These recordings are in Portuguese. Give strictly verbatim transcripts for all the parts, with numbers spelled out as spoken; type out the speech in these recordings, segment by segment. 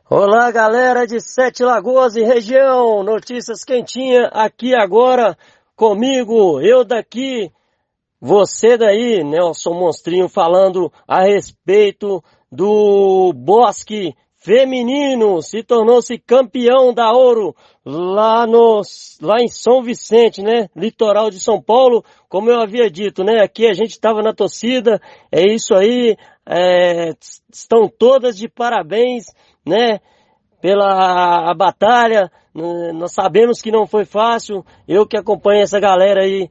Olá, galera de Sete Lagoas e região, notícias quentinhas aqui agora comigo, eu daqui, você daí, Nelson Monstrinho, falando a respeito do Bosque Feminino, se tornou-se campeão da Ouro lá, no, lá em São Vicente, né, litoral de São Paulo, como eu havia dito, né, aqui a gente estava na torcida, é isso aí, é, estão todas de parabéns, né, pela a batalha. Nós sabemos que não foi fácil, eu que acompanho essa galera aí,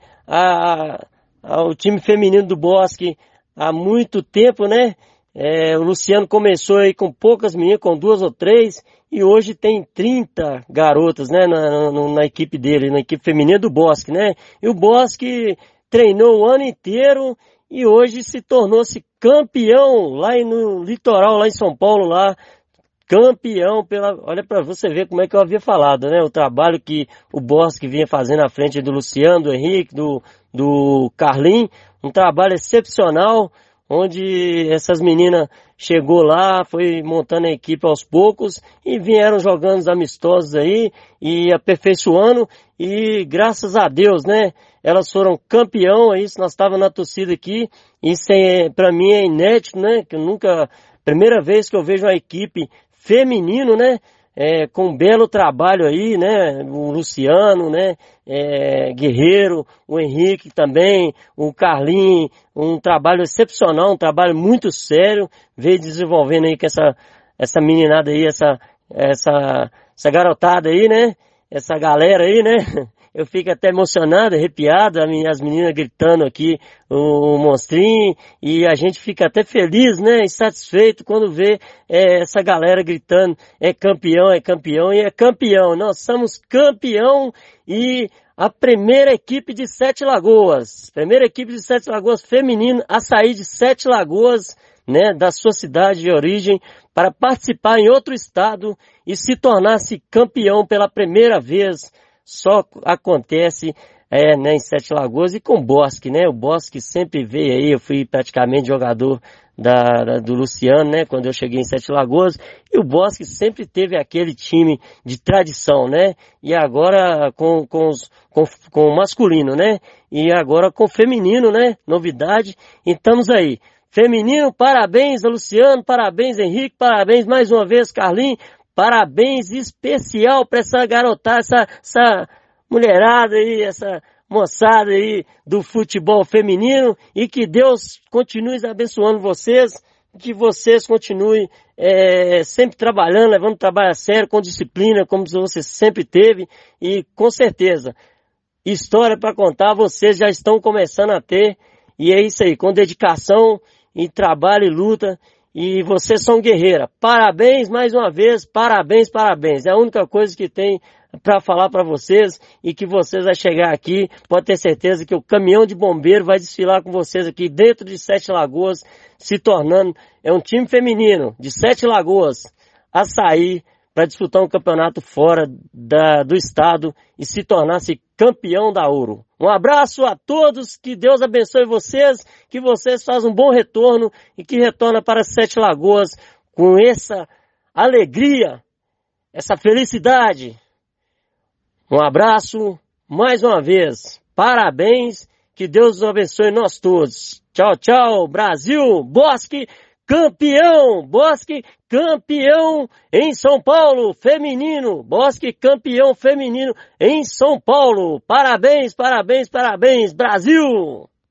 a, a, o time feminino do Bosque há muito tempo, né, é, o Luciano começou aí com poucas meninas, com duas ou três, e hoje tem trinta garotas, né, na, na, na equipe dele, na equipe feminina do Bosque, né, e o Bosque treinou o ano inteiro e hoje se tornou-se campeão lá no litoral, lá em São Paulo, lá, campeão pela, olha para você ver como é que eu havia falado, né, o trabalho que o Bosque vinha fazendo à frente do Luciano, do Henrique, do, do Carlinhos, um trabalho excepcional, onde essas meninas chegou lá, foi montando a equipe aos poucos e vieram jogando os amistosos aí e aperfeiçoando e graças a Deus, né, elas foram campeão, é isso, nós estávamos na torcida aqui, isso é, pra mim é inédito, né, que eu nunca, primeira vez que eu vejo uma equipe feminino, né, é, com um belo trabalho aí, né, o Luciano, né, é, Guerreiro, o Henrique também, o Carlinhos, um trabalho excepcional, um trabalho muito sério, veio desenvolvendo aí com essa, essa meninada aí, essa, essa, essa garotada aí, né, essa galera aí, né, eu fico até emocionado, arrepiado, as meninas gritando aqui, o Monstrinho, e a gente fica até feliz, né, e satisfeito quando vê é, essa galera gritando, é campeão, é campeão, e é campeão, nós somos campeão, e a primeira equipe de Sete Lagoas, primeira equipe de Sete Lagoas feminino a sair de Sete Lagoas, né, da sua cidade de origem, para participar em outro estado e se tornar-se campeão pela primeira vez. Só acontece é, né, em Sete Lagoas e com o Bosque, né? O Bosque sempre veio aí, eu fui praticamente jogador da, da, do Luciano, né? Quando eu cheguei em Sete Lagoas, e o Bosque sempre teve aquele time de tradição, né? E agora com, com, os, com, com o masculino, né? E agora com o feminino, né? Novidade, e estamos aí. Feminino, parabéns Luciano, parabéns Henrique, parabéns mais uma vez Carlinhos. Parabéns especial para essa garotada, essa, essa mulherada aí, essa moçada aí do futebol feminino e que Deus continue abençoando vocês, que vocês continuem é, sempre trabalhando, levando o trabalho a sério, com disciplina, como você sempre teve e com certeza, história para contar vocês já estão começando a ter e é isso aí, com dedicação e trabalho e luta. E vocês são guerreiras. Parabéns mais uma vez, parabéns, parabéns. É a única coisa que tem para falar para vocês e que vocês vão chegar aqui, pode ter certeza que o caminhão de bombeiro vai desfilar com vocês aqui dentro de Sete Lagoas, se tornando, é um time feminino de Sete Lagoas a sair para disputar um campeonato fora da, do estado e se tornar-se campeão da Ouro. Um abraço a todos, que Deus abençoe vocês, que vocês façam um bom retorno e que retornem para Sete Lagoas com essa alegria, essa felicidade. Um abraço, mais uma vez, parabéns, que Deus os abençoe nós todos. Tchau, tchau, Brasil, Bosque, campeão, Bosque campeão em São Paulo, feminino, Bosque campeão feminino em São Paulo. Parabéns, parabéns, parabéns, Brasil!